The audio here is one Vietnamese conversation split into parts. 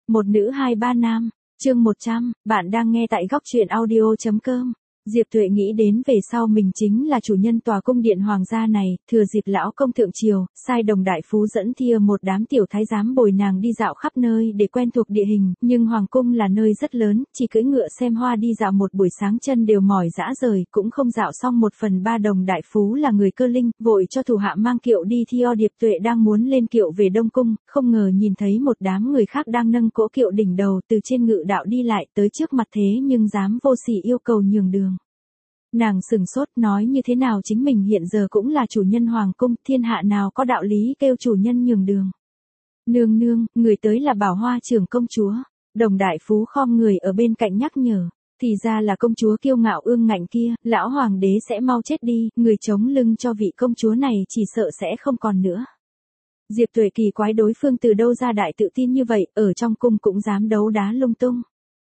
Một nữ hai ba nam, chương 100, bạn đang nghe tại góc truyện audio.com. Diệp Tuệ nghĩ đến về sau mình chính là chủ nhân tòa cung điện hoàng gia này, thừa dịp lão công thượng triều, sai Đồng đại phú dẫn thia một đám tiểu thái giám bồi nàng đi dạo khắp nơi để quen thuộc địa hình, nhưng hoàng cung là nơi rất lớn, chỉ cưỡi ngựa xem hoa đi dạo một buổi sáng chân đều mỏi dã rời, cũng không dạo xong 1/3 Đồng đại phú là người cơ linh, vội cho thủ hạ mang kiệu đi thio. Diệp Tuệ đang muốn lên kiệu về Đông cung, không ngờ nhìn thấy một đám người khác đang nâng cỗ kiệu đỉnh đầu từ trên ngự đạo đi lại tới trước mặt, thế nhưng dám vô sỉ yêu cầu nhường đường. Nàng sừng sốt, nói như thế nào chính mình hiện giờ cũng là chủ nhân hoàng cung, thiên hạ nào có đạo lý kêu chủ nhân nhường đường. Nương nương, người tới là Bảo Hoa trưởng công chúa. Đồng đại phú khom người ở bên cạnh nhắc nhở. Thì ra là công chúa kiêu ngạo ương ngạnh kia, lão hoàng đế sẽ mau chết đi, người chống lưng cho vị công chúa này chỉ sợ sẽ không còn nữa. Diệp Tuệ kỳ quái đối phương từ đâu ra đại tự tin như vậy, ở trong cung cũng dám đấu đá lung tung.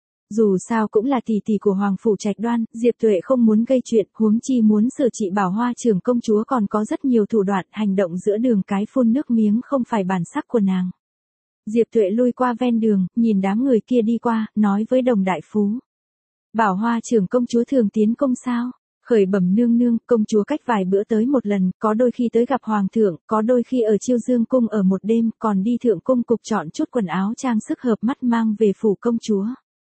Dù sao cũng là tỷ tỷ của Hoàng Phủ Trạch Đoan, Diệp Tuệ không muốn gây chuyện, huống chi muốn sửa trị Bảo Hoa trưởng công chúa còn có rất nhiều thủ đoạn, hành động giữa đường cái phun nước miếng không phải bản sắc của nàng. Diệp Tuệ lui qua ven đường, nhìn đám người kia đi qua, nói với Đồng đại phú. Bảo Hoa trưởng công chúa thường tiến cung sao? Khởi bẩm nương nương, công chúa cách vài bữa tới một lần, có đôi khi tới gặp hoàng thượng, có đôi khi ở Chiêu Dương cung ở một đêm, còn đi thượng cung cục chọn chút quần áo trang sức hợp mắt mang về phủ công chúa.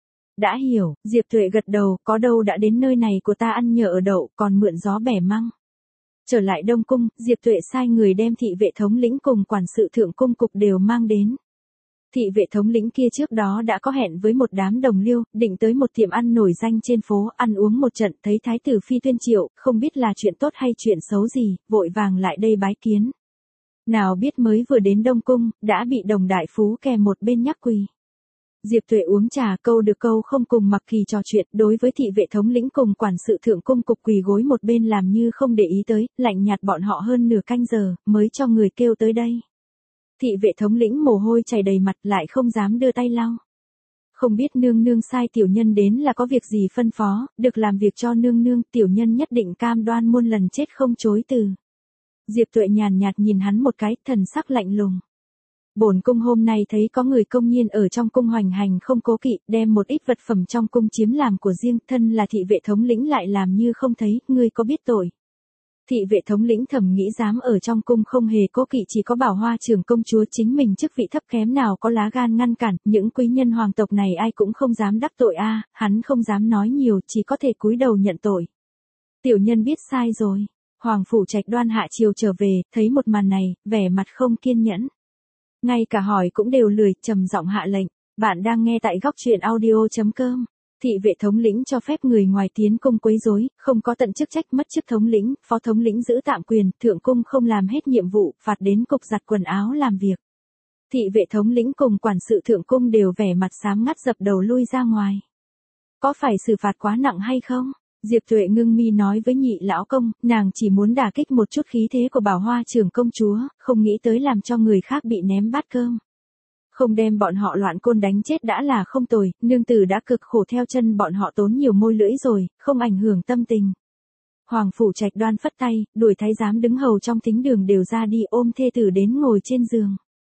Đã hiểu, Diệp Tuệ gật đầu, có đâu đã đến nơi này của ta ăn nhờ ở đậu, còn mượn gió bẻ măng. Trở lại Đông cung, Diệp Tuệ sai người đem thị vệ thống lĩnh cùng quản sự thượng cung cục đều mang đến. Thị vệ thống lĩnh kia trước đó đã có hẹn với một đám đồng liêu, định tới một tiệm ăn nổi danh trên phố, ăn uống một trận, thấy thái tử phi tuyên triệu, không biết là chuyện tốt hay chuyện xấu gì, vội vàng lại đây bái kiến. Nào biết mới vừa đến Đông cung, đã bị Đồng đại phú kèm một bên nhắc quỳ. Diệp Tuệ uống trà câu được câu không cùng mặc kỳ trò chuyện, đối với thị vệ thống lĩnh cùng quản sự thượng cung cục quỳ gối một bên làm như không để ý tới, lạnh nhạt bọn họ hơn nửa canh giờ, mới cho người kêu tới đây. Thị vệ thống lĩnh mồ hôi chảy đầy mặt lại không dám đưa tay lau. Không biết nương nương sai tiểu nhân đến là có việc gì phân phó, được làm việc cho nương nương, tiểu nhân nhất định cam đoan muôn lần chết không chối từ. Diệp Tuệ nhàn nhạt nhìn hắn một cái, thần sắc lạnh lùng. Bổn cung hôm nay thấy có người công nhiên ở trong cung hoành hành không cố kỵ, đem một ít vật phẩm trong cung chiếm làm của riêng, thân là thị vệ thống lĩnh lại làm như không thấy, ngươi có biết tội. Thị vệ thống lĩnh thầm nghĩ dám ở trong cung không hề cố kỵ, chỉ có Bảo Hoa trưởng công chúa chính mình chức vị thấp kém nào có lá gan ngăn cản, những quý nhân hoàng tộc này ai cũng không dám đắc tội a, hắn không dám nói nhiều, chỉ có thể cúi đầu nhận tội. Tiểu nhân biết sai rồi. Hoàng Phủ Trạch Đoan hạ chiều trở về, thấy một màn này, vẻ mặt không kiên nhẫn. Ngay cả hỏi cũng đều lười, trầm giọng hạ lệnh. Bạn đang nghe tại góc truyện audio.com. Thị vệ thống lĩnh cho phép người ngoài tiến cung quấy rối, không có tận chức trách mất chức thống lĩnh, phó thống lĩnh giữ tạm quyền, thượng cung không làm hết nhiệm vụ, phạt đến cục giặt quần áo làm việc. Thị vệ thống lĩnh cùng quản sự thượng cung đều vẻ mặt xám ngắt dập đầu lui ra ngoài. Có phải xử phạt quá nặng hay không? Diệp Tuệ ngưng mi nói với nhị lão công, nàng chỉ muốn đả kích một chút khí thế của Bảo Hoa trưởng công chúa, không nghĩ tới làm cho người khác bị ném bát cơm. Không đem bọn họ loạn côn đánh chết đã là không tồi, nương tử đã cực khổ theo chân bọn họ tốn nhiều môi lưỡi rồi, không ảnh hưởng tâm tình. Hoàng Phủ Trạch Đoan phất tay, đuổi thái giám đứng hầu trong thính đường đều ra đi, ôm thê tử đến ngồi trên giường.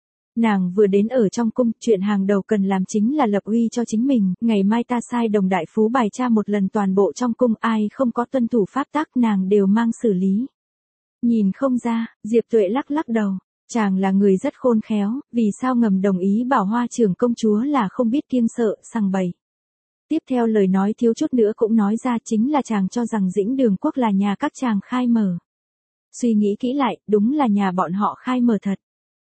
Nàng vừa đến ở trong cung, chuyện hàng đầu cần làm chính là lập uy cho chính mình, ngày mai ta sai Đồng đại phú bài tra một lần toàn bộ trong cung, ai không có tuân thủ pháp tắc nàng đều mang xử lý. Nhìn không ra, Diệp Tuệ lắc lắc đầu, chàng là người rất khôn khéo, vì sao ngầm đồng ý Bảo Hoa trưởng công chúa là không biết kiêng sợ, sằng bậy. Tiếp theo lời nói thiếu chút nữa cũng nói ra, chính là chàng cho rằng Dĩnh Đường Quốc là nhà các chàng khai mở. Suy nghĩ kỹ lại, đúng là nhà bọn họ khai mở thật.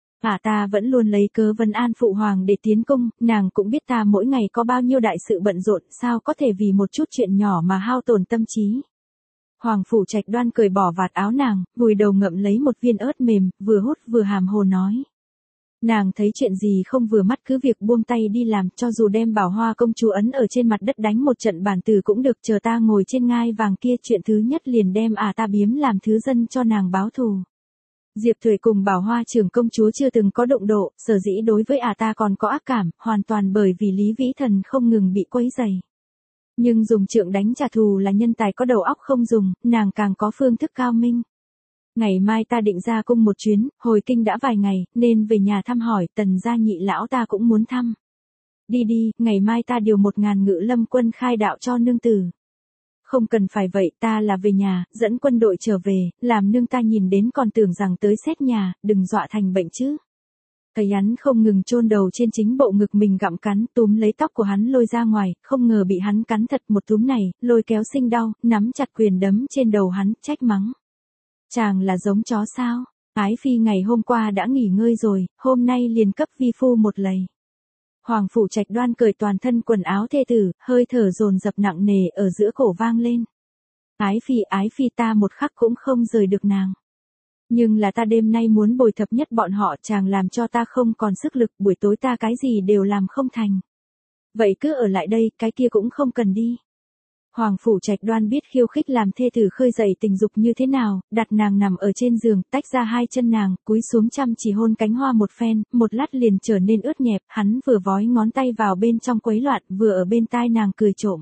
Ta vẫn luôn lấy cớ vấn an phụ hoàng để tiến cung, nàng cũng biết ta mỗi ngày có bao nhiêu đại sự bận rộn, sao có thể vì một chút chuyện nhỏ mà hao tổn tâm trí. Hoàng Phủ Trạch Đoan cởi bỏ vạt áo nàng, vùi đầu ngậm lấy một viên ớt mềm, vừa hút vừa hàm hồ nói. Nàng thấy chuyện gì không vừa mắt cứ việc buông tay đi làm, cho dù đem Bảo Hoa công chúa ấn ở trên mặt đất đánh một trận bản tử cũng được, chờ ta ngồi trên ngai vàng kia chuyện thứ nhất liền đem ta biếm làm thứ dân cho nàng báo thù. Diệp Tuệ cùng Bảo Hoa trưởng công chúa chưa từng có đụng độ, sở dĩ đối với ta còn có ác cảm, hoàn toàn bởi vì Lý Vĩ Thần không ngừng bị quấy rầy. Nhưng dùng trượng đánh trả thù là nhân tài có đầu óc không dùng, nàng càng có phương thức cao minh. Ngày mai ta định ra cung một chuyến, hồi kinh đã vài ngày, nên về nhà thăm hỏi, Tần gia nhị lão ta cũng muốn thăm. Đi đi, ngày mai ta điều 1.000 ngự lâm quân khai đạo cho nương tử. Không cần phải vậy, ta là về nhà, dẫn quân đội trở về, làm nương ta nhìn đến còn tưởng rằng tới xét nhà, đừng dọa thành bệnh chứ. Thấy hắn không ngừng chôn đầu trên chính bộ ngực mình gặm cắn, túm lấy tóc của hắn lôi ra ngoài, không ngờ bị hắn cắn thật một túm này, lôi kéo sinh đau, nắm chặt quyền đấm trên đầu hắn, trách mắng. Chàng là giống chó sao? Ái phi ngày hôm qua đã nghỉ ngơi rồi, hôm nay liền cấp vi phu một lầy. Hoàng Phủ Trạch Đoan cởi toàn thân quần áo thê tử, hơi thở dồn dập nặng nề ở giữa cổ vang lên. Ái phi ta một khắc cũng không rời được nàng. Nhưng là ta đêm nay muốn bồi thập nhất bọn họ, chàng làm cho ta không còn sức lực, buổi tối ta cái gì đều làm không thành. Vậy cứ ở lại đây, cái kia cũng không cần đi. Hoàng Phủ Trạch Đoan biết khiêu khích làm thê tử khơi dậy tình dục như thế nào, đặt nàng nằm ở trên giường, tách ra hai chân nàng, cúi xuống chăm chỉ hôn cánh hoa một phen, một lát liền trở nên ướt nhẹp, hắn vừa vói ngón tay vào bên trong quấy loạn, vừa ở bên tai nàng cười trộm.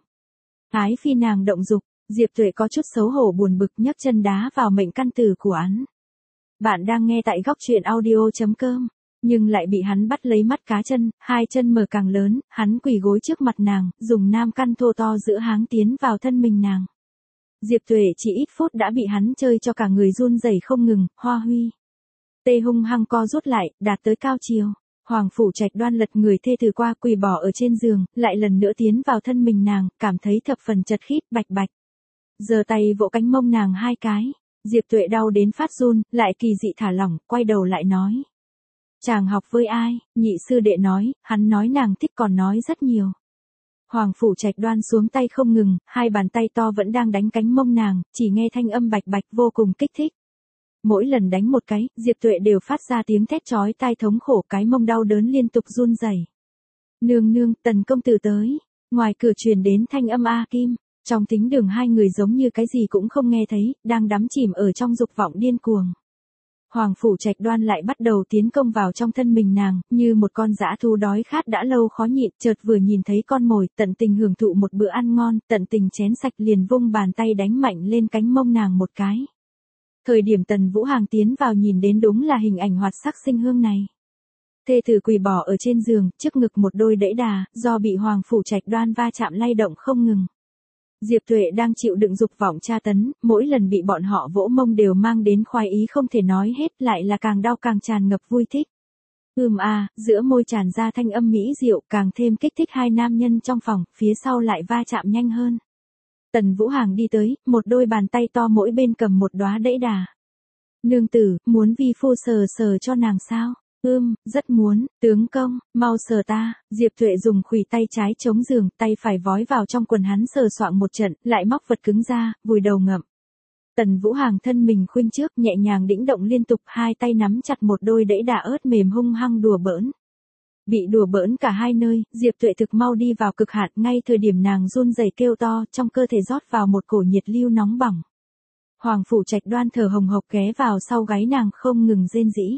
Ái phi nàng động dục, Diệp Tuệ có chút xấu hổ buồn bực nhấc chân đá vào mệnh căn tử của hắn. Bạn đang nghe tại góc truyện audio.com, nhưng lại bị hắn bắt lấy mắt cá chân, hai chân mở càng lớn, hắn quỳ gối trước mặt nàng, dùng nam căn thô to giữa háng tiến vào thân mình nàng. Diệp Tuệ chỉ ít phút đã bị hắn chơi cho cả người run rẩy không ngừng, hoa huy. Tê hung hăng co rút lại, đạt tới cao chiều. Hoàng Phủ Trạch Đoan lật người thê từ qua quỳ bỏ ở trên giường, lại lần nữa tiến vào thân mình nàng, cảm thấy thập phần chật khít, bạch bạch. Giơ tay vỗ cánh mông nàng hai cái. Diệp Tuệ đau đến phát run, lại kỳ dị thả lỏng, quay đầu lại nói. Chàng học với ai? Nhị sư đệ nói, hắn nói nàng thích còn nói rất nhiều. Hoàng Phủ Trạch Đoan xuống tay không ngừng, hai bàn tay to vẫn đang đánh cánh mông nàng, chỉ nghe thanh âm bạch bạch vô cùng kích thích. Mỗi lần đánh một cái, Diệp Tuệ đều phát ra tiếng thét chói tai thống khổ, cái mông đau đớn liên tục run rẩy. Nương nương, Tần công tử tới. Ngoài cửa truyền đến thanh âm A Kim. Trong thính đường hai người giống như cái gì cũng không nghe thấy, đang đắm chìm ở trong dục vọng điên cuồng. Hoàng Phủ Trạch Đoan lại bắt đầu tiến công vào trong thân mình nàng, như một con dã thú đói khát đã lâu khó nhịn, chợt vừa nhìn thấy con mồi, tận tình hưởng thụ một bữa ăn ngon, tận tình chén sạch liền vung bàn tay đánh mạnh lên cánh mông nàng một cái. Thời điểm Tần Vũ Hàng tiến vào nhìn đến đúng là hình ảnh hoạt sắc sinh hương này. Thê tử quỳ bỏ ở trên giường, trước ngực một đôi đẫy đà, do bị Hoàng Phủ Trạch Đoan va chạm lay động không ngừng. Diệp Tuệ đang chịu đựng dục vọng tra tấn, mỗi lần bị bọn họ vỗ mông đều mang đến khoái ý không thể nói hết, lại là càng đau càng tràn ngập vui thích. Giữa môi tràn ra thanh âm mỹ diệu, càng thêm kích thích hai nam nhân trong phòng, phía sau lại va chạm nhanh hơn. Tần Vũ Hàng đi tới, một đôi bàn tay to mỗi bên cầm một đóa đẫy đà. Nương tử, muốn vi phu sờ sờ cho nàng sao? Rất muốn, tướng công, mau sờ ta. Diệp Tuệ dùng khuỷu tay trái chống giường, tay phải vói vào trong quần hắn sờ soạng một trận, lại móc vật cứng ra, vùi đầu ngậm. Tần Vũ Hàng thân mình khuynh trước, nhẹ nhàng đĩnh động liên tục, hai tay nắm chặt một đôi đẫy đà ớt mềm hung hăng đùa bỡn. Bị đùa bỡn cả hai nơi, Diệp Tuệ thực mau đi vào cực hạn, ngay thời điểm nàng run rẩy kêu to, trong cơ thể rót vào một cổ nhiệt lưu nóng bỏng. Hoàng Phủ Trạch Đoan thở hồng hộc ghé vào sau gáy nàng không ngừng rên rỉ.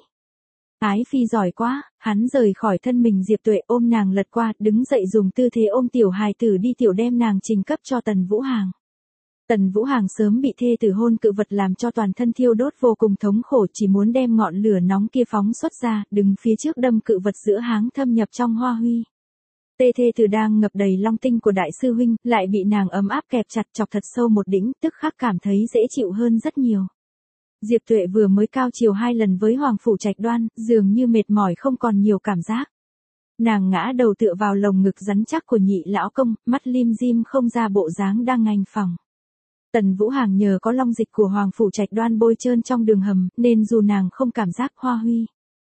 Ái phi giỏi quá, hắn rời khỏi thân mình Diệp Tuệ ôm nàng lật qua, đứng dậy dùng tư thế ôm tiểu hài tử đi tiểu đem nàng trình cấp cho Tần Vũ Hàng. Tần Vũ Hàng sớm bị thê tử hôn cự vật làm cho toàn thân thiêu đốt vô cùng thống khổ, chỉ muốn đem ngọn lửa nóng kia phóng xuất ra, đứng phía trước đâm cự vật giữa háng thâm nhập trong hoa huy. Thê tử đang ngập đầy long tinh của đại sư huynh, lại bị nàng ấm áp kẹp chặt chọc thật sâu một đỉnh, tức khắc cảm thấy dễ chịu hơn rất nhiều. Diệp Tuệ vừa mới cao chiều 2 lần với Hoàng Phủ Trạch Đoan, dường như mệt mỏi không còn nhiều cảm giác. Nàng ngã đầu tựa vào lồng ngực rắn chắc của nhị lão công, mắt lim dim không ra bộ dáng đang ngành phòng. Tần Vũ Hàng nhờ có long dịch của Hoàng Phủ Trạch Đoan bôi trơn trong đường hầm, nên dù nàng không cảm giác hoa huy.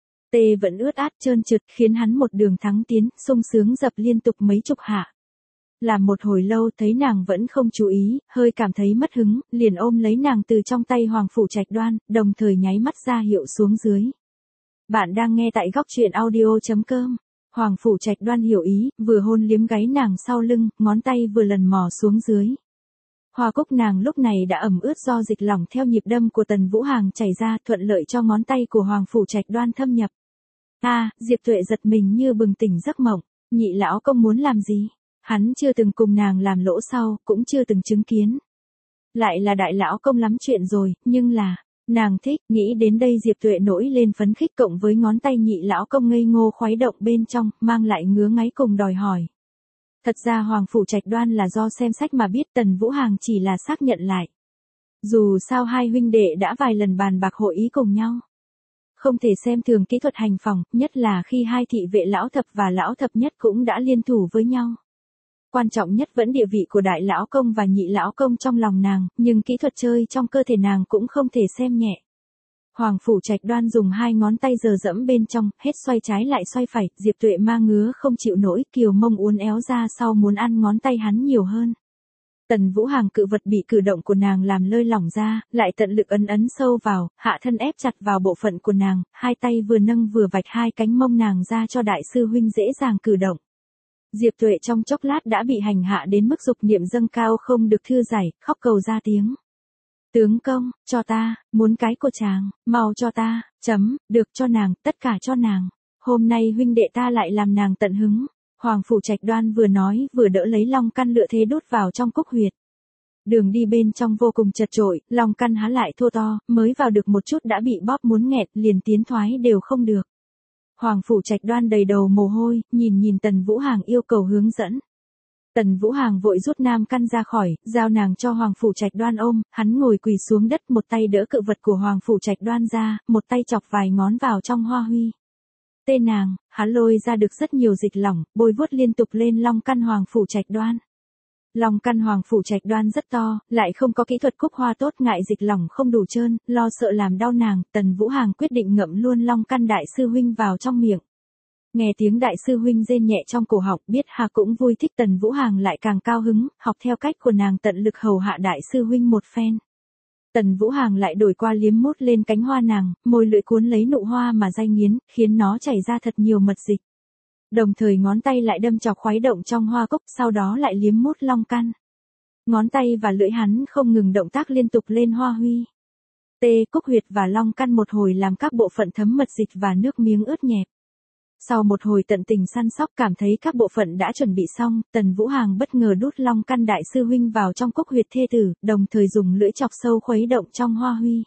Tê vẫn ướt át trơn trượt, khiến hắn một đường thắng tiến, sung sướng dập liên tục mấy chục hạ. Làm một hồi lâu thấy nàng vẫn không chú ý, hơi cảm thấy mất hứng, liền ôm lấy nàng từ trong tay Hoàng Phủ Trạch Đoan, đồng thời nháy mắt ra hiệu xuống dưới. Bạn đang nghe tại góc truyện audio.com. Hoàng Phủ Trạch Đoan hiểu ý, vừa hôn liếm gáy nàng sau lưng, ngón tay vừa lần mò xuống dưới. Hoa cúc nàng lúc này đã ẩm ướt do dịch lỏng theo nhịp đâm của Tần Vũ Hàng chảy ra, thuận lợi cho ngón tay của Hoàng Phủ Trạch Đoan thâm nhập. Diệp Tuệ giật mình như bừng tỉnh giấc mộng, nhị lão công muốn làm gì? Hắn chưa từng cùng nàng làm lỗ sau, cũng chưa từng chứng kiến. Lại là đại lão công lắm chuyện rồi, nhưng là, Nàng thích, nghĩ đến đây Diệp Tuệ nổi lên phấn khích cộng với ngón tay nhị lão công ngây ngô khuấy động bên trong, mang lại ngứa ngáy cùng đòi hỏi. Thật ra Hoàng Phủ Trạch Đoan là do xem sách mà biết, Tần Vũ Hàng chỉ là xác nhận lại. Dù sao hai huynh đệ đã vài lần bàn bạc hội ý cùng nhau. Không thể xem thường kỹ thuật hành phòng, nhất là khi hai thị vệ lão thập và lão thập nhất cũng đã liên thủ với nhau. Quan trọng nhất vẫn địa vị của đại lão công và nhị lão công trong lòng nàng, nhưng kỹ thuật chơi trong cơ thể nàng cũng không thể xem nhẹ. Hoàng Phủ Trạch Đoan dùng hai ngón tay giở dẫm bên trong, hết xoay trái lại xoay phải, Diệp Tuệ ma ngứa không chịu nổi, kiều mông uốn éo ra sau muốn ăn ngón tay hắn nhiều hơn. Tần Vũ Hàng cự vật bị cử động của nàng làm lơi lỏng ra, lại tận lực ấn sâu vào, hạ thân ép chặt vào bộ phận của nàng, hai tay vừa nâng vừa vạch hai cánh mông nàng ra cho đại sư huynh dễ dàng cử động. Diệp Tuệ trong chốc lát đã bị hành hạ đến mức dục niệm dâng cao không được thư giải, khóc cầu ra tiếng. Tướng công, cho ta, muốn cái của chàng, mau cho ta, được cho nàng, tất cả cho nàng. Hôm nay huynh đệ ta lại làm nàng tận hứng. Hoàng Phủ Trạch Đoan vừa nói vừa đỡ lấy long căn lựa thế đút vào trong cúc huyệt. Đường đi bên trong vô cùng chật chội, long căn há lại thô to, mới vào được một chút đã bị bóp muốn nghẹt, liền tiến thoái đều không được. Hoàng Phủ Trạch Đoan đầy đầu mồ hôi, nhìn Tần Vũ Hàng yêu cầu hướng dẫn. Tần Vũ Hàng vội rút nam căn ra khỏi, giao nàng cho Hoàng Phủ Trạch Đoan ôm, hắn ngồi quỳ xuống đất, một tay đỡ cự vật của Hoàng Phủ Trạch Đoan ra, một tay chọc vài ngón vào trong hoa huy. Tên nàng, hắn lôi ra được rất nhiều dịch lỏng, bôi vuốt liên tục lên long căn Hoàng Phủ Trạch Đoan. Long căn Hoàng Phủ Trạch Đoan rất to, lại không có kỹ thuật cúc hoa tốt, ngại dịch lỏng không đủ trơn, lo sợ làm đau nàng, Tần Vũ Hàng quyết định ngậm luôn long căn đại sư huynh vào trong miệng. Nghe tiếng đại sư huynh rên nhẹ trong cổ họng, biết Hà cũng vui thích, Tần Vũ Hàng lại càng cao hứng, học theo cách của nàng tận lực hầu hạ đại sư huynh một phen. Tần Vũ Hàng lại đổi qua liếm mút lên cánh hoa nàng, môi lưỡi cuốn lấy nụ hoa mà day nghiến, khiến nó chảy ra thật nhiều mật dịch. Đồng thời ngón tay lại đâm chọc khuấy động trong hoa cúc, sau đó lại liếm mút long căn. Ngón tay và lưỡi hắn không ngừng động tác liên tục lên hoa huy. Cúc huyệt và long căn một hồi làm các bộ phận thấm mật dịch và nước miếng ướt nhẹp. Sau một hồi tận tình săn sóc cảm thấy các bộ phận đã chuẩn bị xong, Tần Vũ Hàng bất ngờ đút long căn đại sư huynh vào trong cúc huyệt thê tử, đồng thời dùng lưỡi chọc sâu khuấy động trong hoa huy.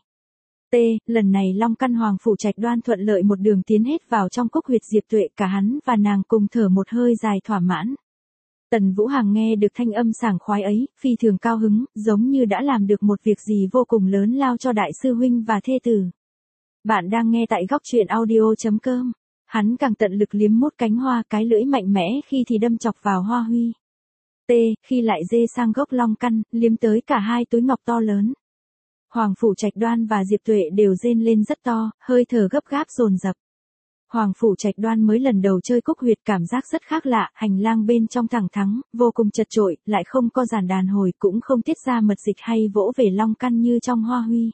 Lần này long căn Hoàng Phủ Trạch Đoan thuận lợi một đường tiến hết vào trong cúc huyệt Diệp Tuệ, cả hắn và nàng cùng thở một hơi dài thỏa mãn. Tần Vũ Hàng nghe được thanh âm sảng khoái ấy, phi thường cao hứng, giống như đã làm được một việc gì vô cùng lớn lao cho đại sư huynh và thê tử. Bạn đang nghe tại góc truyện audio.com. Hắn càng tận lực liếm mút cánh hoa, cái lưỡi mạnh mẽ khi thì đâm chọc vào hoa huy. Khi lại dê sang gốc long căn, liếm tới cả hai túi ngọc to lớn. Hoàng Phủ Trạch Đoan và Diệp Tuệ đều rên lên rất to, hơi thở gấp gáp dồn dập. Hoàng Phủ Trạch Đoan mới lần đầu chơi cúc huyệt cảm giác rất khác lạ, hành lang bên trong thẳng thắn, vô cùng chật chội, lại không có giàn đàn hồi, cũng không tiết ra mật dịch hay vỗ về long căn như trong hoa huy.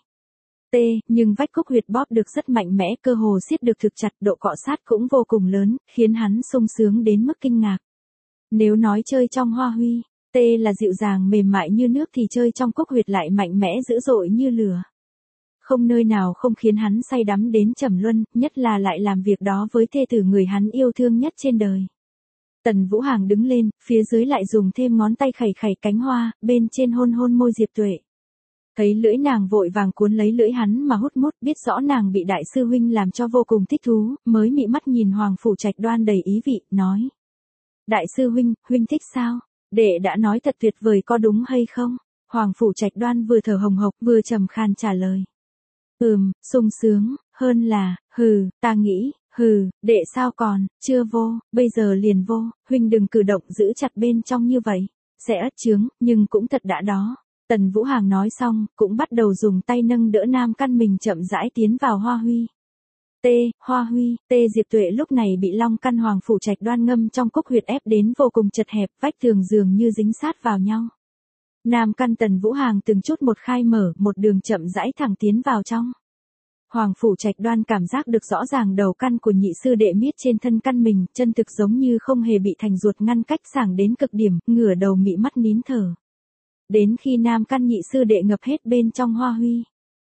Nhưng vách cúc huyệt bóp được rất mạnh mẽ, cơ hồ siết được thực chặt, độ cọ sát cũng vô cùng lớn, khiến hắn sung sướng đến mức kinh ngạc. Nếu nói chơi trong hoa huy, là dịu dàng mềm mại như nước thì chơi trong cúc huyệt lại mạnh mẽ dữ dội như lửa. Không nơi nào không khiến hắn say đắm đến trầm luân, nhất là lại làm việc đó với thê tử người hắn yêu thương nhất trên đời. Tần Vũ Hàng đứng lên, phía dưới lại dùng thêm ngón tay khẩy khẩy cánh hoa, bên trên hôn hôn môi Diệp Tuệ. Thấy lưỡi nàng vội vàng cuốn lấy lưỡi hắn mà hút mút, biết rõ nàng bị đại sư huynh làm cho vô cùng thích thú, mới mị mắt nhìn Hoàng Phủ Trạch Đoan đầy ý vị, nói. Đại sư huynh thích sao? Đệ đã nói thật tuyệt vời có đúng hay không? Hoàng Phủ Trạch Đoan vừa thở hồng hộc vừa trầm khan trả lời. Sung sướng, hơn là, ta nghĩ, đệ sao còn, chưa vô, bây giờ liền vô, huynh đừng cử động giữ chặt bên trong như vậy, sẽ ất chướng, nhưng cũng thật đã đó. Tần Vũ Hàng nói xong, cũng bắt đầu dùng tay nâng đỡ nam căn mình chậm rãi tiến vào hoa huy. Hoa huy, Diệp Tuệ lúc này bị long căn Hoàng Phủ Trạch Đoan ngâm trong cúc huyệt ép đến vô cùng chật hẹp, vách tường dường như dính sát vào nhau. Nam căn Tần Vũ Hàng từng chút một khai mở, một đường chậm rãi thẳng tiến vào trong. Hoàng Phủ Trạch Đoan cảm giác được rõ ràng đầu căn của nhị sư đệ miết trên thân căn mình, chân thực giống như không hề bị thành ruột ngăn cách, sảng đến cực điểm, ngửa đầu mị mắt nín thở. Đến khi nam căn nhị sư đệ ngập hết bên trong hoa huy.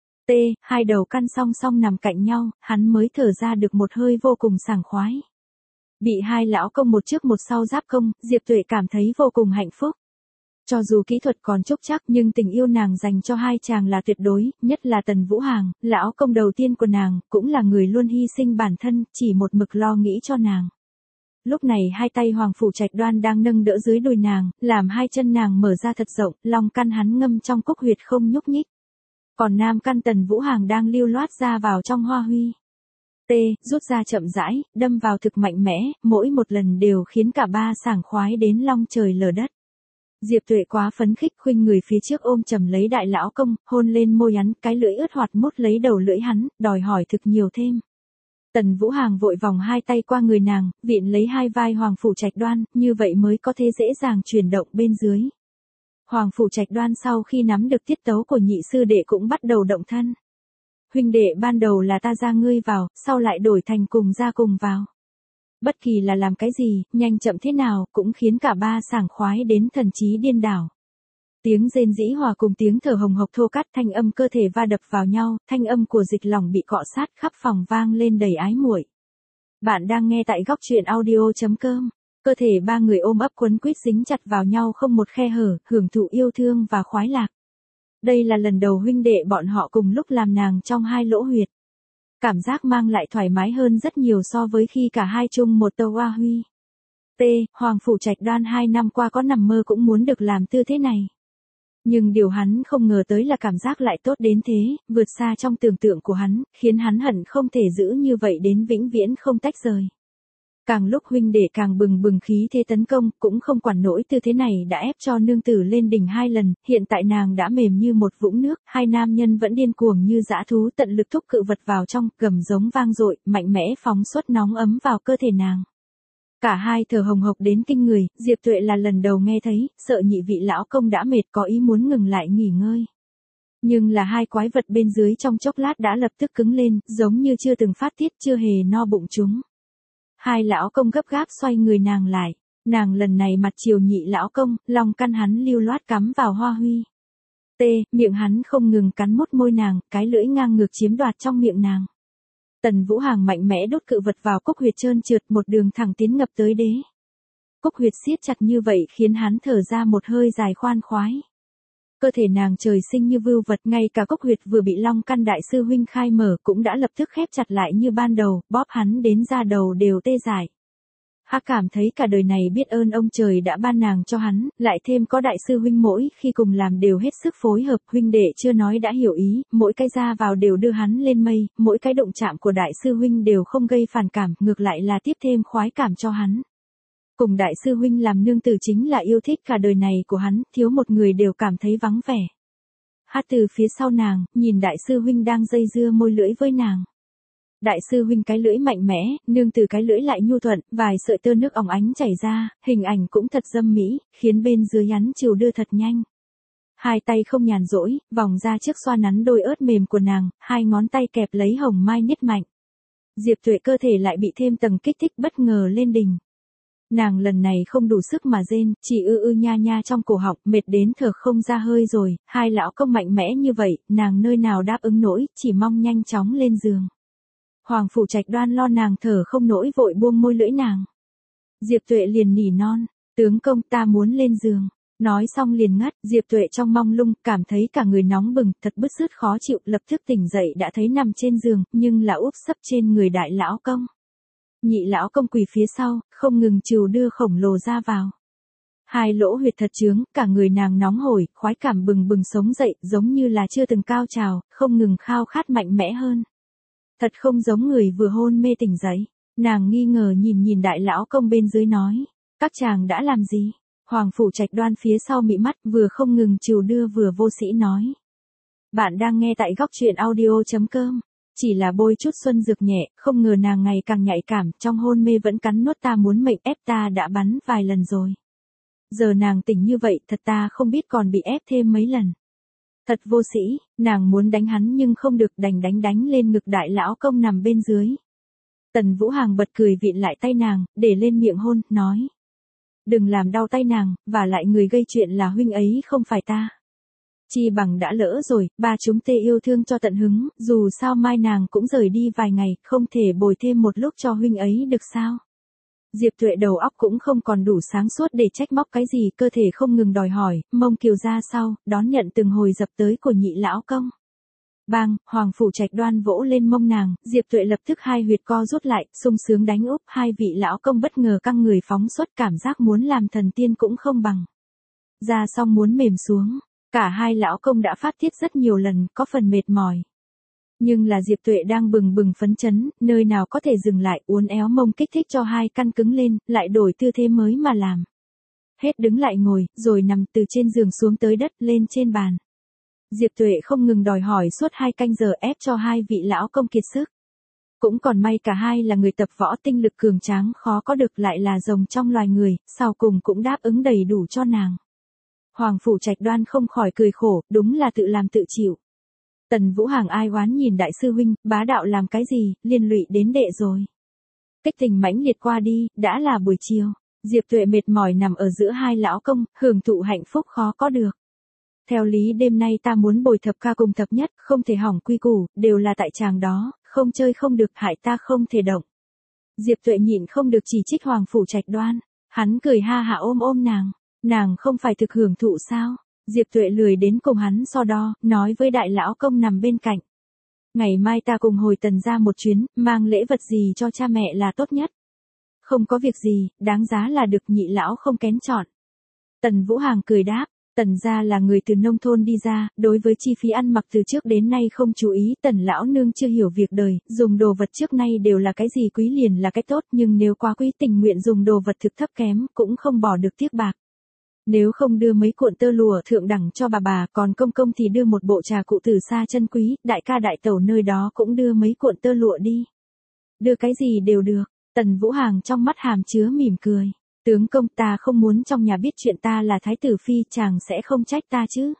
Hai đầu căn song song nằm cạnh nhau, hắn mới thở ra được một hơi vô cùng sảng khoái. Bị hai lão công một trước một sau giáp công, Diệp Tuệ cảm thấy vô cùng hạnh phúc. Cho dù kỹ thuật còn chúc chắc nhưng tình yêu nàng dành cho hai chàng là tuyệt đối, nhất là Tần Vũ Hàng, lão công đầu tiên của nàng, cũng là người luôn hy sinh bản thân, chỉ một mực lo nghĩ cho nàng. Lúc này hai tay Hoàng Phủ Trạch Đoan đang nâng đỡ dưới đùi nàng, làm hai chân nàng mở ra thật rộng, long căn hắn ngâm trong cúc huyệt không nhúc nhích. Còn nam căn Tần Vũ Hàng đang lưu loát ra vào trong hoa huy. Rút ra chậm rãi, đâm vào thực mạnh mẽ, mỗi một lần đều khiến cả ba sảng khoái đến long trời lở đất. Diệp Tuệ quá phấn khích khuynh người phía trước ôm chầm lấy đại lão công, hôn lên môi hắn, cái lưỡi ướt hoạt mút lấy đầu lưỡi hắn, đòi hỏi thực nhiều thêm. Tần Vũ Hàng vội vòng hai tay qua người nàng, viện lấy hai vai Hoàng Phủ Trạch Đoan, như vậy mới có thể dễ dàng chuyển động bên dưới. Hoàng Phủ Trạch Đoan sau khi nắm được tiết tấu của nhị sư đệ cũng bắt đầu động thân. Huynh đệ ban đầu là ta ra ngươi vào, sau lại đổi thành cùng ra cùng vào. Bất kỳ là làm cái gì, nhanh chậm thế nào, cũng khiến cả ba sảng khoái đến thần trí điên đảo. Tiếng rên rĩ hòa cùng tiếng thở hồng hộc thô cắt, thanh âm cơ thể va đập vào nhau, thanh âm của dịch lòng bị cọ sát khắp phòng vang lên đầy ái muội. Bạn đang nghe tại góc truyện audio.com. Cơ thể ba người ôm ấp quấn quýt dính chặt vào nhau không một khe hở, hưởng thụ yêu thương và khoái lạc. Đây là lần đầu huynh đệ bọn họ cùng lúc làm nàng trong hai lỗ huyệt. Cảm giác mang lại thoải mái hơn rất nhiều so với khi cả hai chung một tàu hoa huy. Hoàng Phủ Trạch Đoan 2 năm qua có nằm mơ cũng muốn được làm tư thế này. Nhưng điều hắn không ngờ tới là cảm giác lại tốt đến thế, vượt xa trong tưởng tượng của hắn, khiến hắn hận không thể giữ như vậy đến vĩnh viễn không tách rời. Càng lúc huynh đệ càng bừng bừng khí thế tấn công, cũng không quản nổi tư thế này đã ép cho nương tử lên đỉnh 2 lần, hiện tại nàng đã mềm như một vũng nước, hai nam nhân vẫn điên cuồng như dã thú tận lực thúc cự vật vào trong, gầm giống vang dội, mạnh mẽ phóng xuất nóng ấm vào cơ thể nàng. Cả hai thở hồng hộc đến kinh người, Diệp Tuệ là lần đầu nghe thấy, sợ nhị vị lão công đã mệt có ý muốn ngừng lại nghỉ ngơi. Nhưng là hai quái vật bên dưới trong chốc lát đã lập tức cứng lên, giống như chưa từng phát tiết, chưa hề no bụng chúng. Hai lão công gấp gáp xoay người nàng lại, nàng lần này mặt chiều nhị lão công, lòng căn hắn lưu loát cắm vào hoa huy. Miệng hắn không ngừng cắn mút môi nàng, cái lưỡi ngang ngược chiếm đoạt trong miệng nàng. Tần Vũ Hàng mạnh mẽ đốt cự vật vào cúc huyệt trơn trượt một đường thẳng tiến ngập tới đế. Cúc huyệt siết chặt như vậy khiến hắn thở ra một hơi dài khoan khoái. Cơ thể nàng trời sinh như vưu vật, ngay cả cúc huyệt vừa bị long căn đại sư huynh khai mở cũng đã lập tức khép chặt lại như ban đầu, bóp hắn đến da đầu đều tê dại. Hắn cảm thấy cả đời này biết ơn ông trời đã ban nàng cho hắn, lại thêm có đại sư huynh mỗi khi cùng làm đều hết sức phối hợp, huynh đệ chưa nói đã hiểu ý, mỗi cái ra vào đều đưa hắn lên mây, mỗi cái động chạm của đại sư huynh đều không gây phản cảm, ngược lại là tiếp thêm khoái cảm cho hắn. Cùng đại sư huynh làm nương tử chính là yêu thích cả đời này của hắn, thiếu một người đều cảm thấy vắng vẻ. Hát từ phía sau nàng, nhìn đại sư huynh đang dây dưa môi lưỡi với nàng. Đại sư huynh cái lưỡi mạnh mẽ, nương tử cái lưỡi lại nhu thuận, vài sợi tơ nước óng ánh chảy ra, hình ảnh cũng thật dâm mỹ, khiến bên dưới hắn chiều đưa thật nhanh. Hai tay không nhàn rỗi, vòng ra trước xoa nắn đôi ớt mềm của nàng, hai ngón tay kẹp lấy hồng mai niết mạnh. Diệp Tuệ cơ thể lại bị thêm tầng kích thích bất ngờ lên đỉnh. Nàng lần này không đủ sức mà rên, chỉ nha nha trong cổ họng, mệt đến thở không ra hơi rồi, hai lão công mạnh mẽ như vậy, nàng nơi nào đáp ứng nổi, chỉ mong nhanh chóng lên giường. Hoàng Phủ Trạch Đoan lo nàng thở không nổi vội buông môi lưỡi nàng. Diệp Tuệ liền nỉ non, tướng công ta muốn lên giường. Nói xong liền ngất, Diệp Tuệ trong mông lung, cảm thấy cả người nóng bừng, thật bứt rứt khó chịu, lập tức tỉnh dậy đã thấy nằm trên giường, nhưng là úp sấp trên người đại lão công. Nhị lão công quỳ phía sau, không ngừng trừu đưa khổng lồ ra vào. Hai lỗ huyệt thật chướng, cả người nàng nóng hổi, khoái cảm bừng bừng sống dậy, giống như là chưa từng cao trào, không ngừng khao khát mạnh mẽ hơn. Thật không giống người vừa hôn mê tỉnh dậy. Nàng nghi ngờ nhìn đại lão công bên dưới nói, các chàng đã làm gì? Hoàng Phủ Trạch Đoan phía sau mị mắt, vừa không ngừng trừu đưa vừa vô sĩ nói. Bạn đang nghe tại góc truyện audio.com. Chỉ là bôi chút xuân dược nhẹ, không ngờ nàng ngày càng nhạy cảm, trong hôn mê vẫn cắn nuốt ta muốn mệnh, ép ta đã bắn vài lần rồi. Giờ nàng tỉnh như vậy, thật ta không biết còn bị ép thêm mấy lần. Thật vô sĩ, nàng muốn đánh hắn nhưng không được, đành đánh lên ngực đại lão công nằm bên dưới. Tần Vũ Hàng bật cười vịn lại tay nàng, để lên miệng hôn, nói. Đừng làm đau tay nàng, và lại người gây chuyện là huynh ấy không phải ta. Chi bằng đã lỡ rồi, ba chúng tê yêu thương cho tận hứng, dù sao mai nàng cũng rời đi vài ngày, không thể bồi thêm một lúc cho huynh ấy được sao. Diệp Tuệ đầu óc cũng không còn đủ sáng suốt để trách móc cái gì, cơ thể không ngừng đòi hỏi, mông kiều ra sau, đón nhận từng hồi dập tới của nhị lão công. Bang, Hoàng Phủ Trạch Đoan vỗ lên mông nàng, Diệp Tuệ lập tức hai huyệt co rút lại, sung sướng đánh úp, hai vị lão công bất ngờ căng người phóng xuất, cảm giác muốn làm thần tiên cũng không bằng. Ra xong muốn mềm xuống, cả hai lão công đã phát tiết rất nhiều lần, có phần mệt mỏi. Nhưng là Diệp Tuệ đang bừng bừng phấn chấn, nơi nào có thể dừng lại, uốn éo mông kích thích cho hai căn cứng lên, lại đổi tư thế mới mà làm. Hết đứng lại ngồi, rồi nằm từ trên giường xuống tới đất, lên trên bàn. Diệp Tuệ không ngừng đòi hỏi suốt 2 canh giờ ép cho hai vị lão công kiệt sức. Cũng còn may cả hai là người tập võ tinh lực cường tráng, khó có được, lại là rồng trong loài người, sau cùng cũng đáp ứng đầy đủ cho nàng. Hoàng Phủ Trạch Đoan không khỏi cười khổ, đúng là tự làm tự chịu. Tần Vũ Hàng ai oán nhìn đại sư huynh, bá đạo làm cái gì, liên lụy đến đệ rồi. Kích tình mãnh liệt qua đi, đã là buổi chiều. Diệp Tuệ mệt mỏi nằm ở giữa hai lão công, hưởng thụ hạnh phúc khó có được. Theo lý đêm nay ta muốn bồi thập ca cùng thập nhất, không thể hỏng quy củ, đều là tại chàng đó, không chơi không được, hại ta không thể động. Diệp Tuệ nhịn không được chỉ trích Hoàng Phủ Trạch Đoan, hắn cười ha hả ôm nàng không phải thực hưởng thụ sao? Diệp Tuệ lười đến cùng hắn so đo, nói với đại lão công nằm bên cạnh. Ngày mai ta cùng hồi Tần ra một chuyến, mang lễ vật gì cho cha mẹ là tốt nhất. Không có việc gì, đáng giá là được, nhị lão không kén chọn. Tần Vũ Hàng cười đáp, Tần gia là người từ nông thôn đi ra, đối với chi phí ăn mặc từ trước đến nay không chú ý, Tần lão nương chưa hiểu việc đời, dùng đồ vật trước nay đều là cái gì quý liền là cái tốt, nhưng nếu quá quý tình nguyện dùng đồ vật thực thấp kém, cũng không bỏ được tiếc bạc. Nếu không đưa mấy cuộn tơ lụa thượng đẳng cho bà, còn công công thì đưa một bộ trà cụ từ xa chân quý, đại ca đại tẩu nơi đó cũng đưa mấy cuộn tơ lụa đi. Đưa cái gì đều được. Tần Vũ Hàng trong mắt hàm chứa mỉm cười. Tướng công, ta không muốn trong nhà biết chuyện ta là thái tử phi, chàng sẽ không trách ta chứ.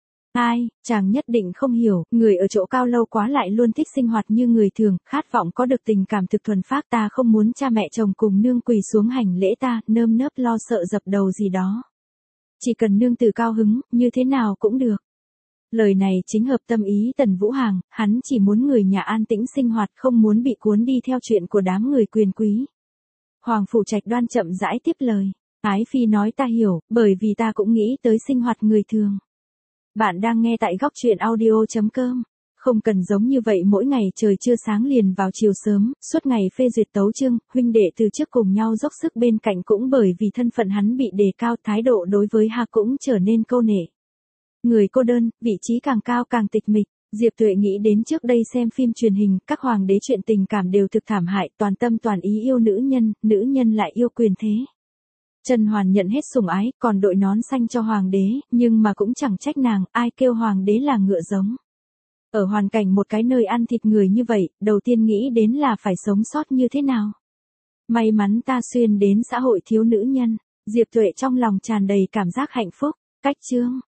Ai, chàng nhất định không hiểu, người ở chỗ cao lâu quá lại luôn thích sinh hoạt như người thường, khát vọng có được tình cảm thực thuần phác, ta không muốn cha mẹ chồng cùng nương quỳ xuống hành lễ ta, nơm nớp lo sợ dập đầu gì đó. Chỉ cần nương tử cao hứng, như thế nào cũng được. Lời này chính hợp tâm ý Tần Vũ Hàng, hắn chỉ muốn người nhà an tĩnh sinh hoạt, không muốn bị cuốn đi theo chuyện của đám người quyền quý. Hoàng Phủ Trạch Đoan chậm rãi tiếp lời. Ái Phi nói ta hiểu, bởi vì ta cũng nghĩ tới sinh hoạt người thường. Bạn đang nghe tại góc truyện audio.com. Không cần giống như vậy mỗi ngày trời chưa sáng liền vào chiều sớm, suốt ngày phê duyệt tấu chương, huynh đệ từ trước cùng nhau dốc sức bên cạnh, cũng bởi vì thân phận hắn bị đề cao, thái độ đối với Hà cũng trở nên câu nể. Người cô đơn, vị trí càng cao càng tịch mịch. Diệp Tuệ nghĩ đến trước đây xem phim truyền hình, các hoàng đế chuyện tình cảm đều thực thảm hại, toàn tâm toàn ý yêu nữ nhân lại yêu quyền thế. Trần Hoàn nhận hết sủng ái, còn đội nón xanh cho hoàng đế, nhưng mà cũng chẳng trách nàng, ai kêu hoàng đế là ngựa giống. Ở hoàn cảnh một cái nơi ăn thịt người như vậy, đầu tiên nghĩ đến là phải sống sót như thế nào. May mắn ta xuyên đến xã hội thiếu nữ nhân, Diệp Tuệ trong lòng tràn đầy cảm giác hạnh phúc. Cách chương